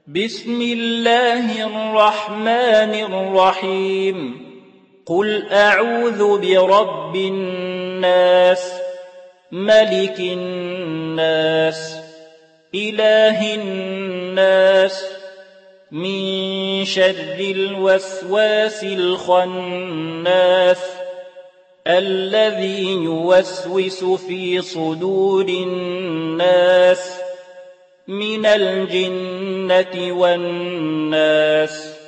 بسم الله الرحمن الرحيم قل أعوذ برب الناس ملك الناس إله الناس من شر الوسواس الخناس الذي يوسوس في صدور الناس من الجنة والناس.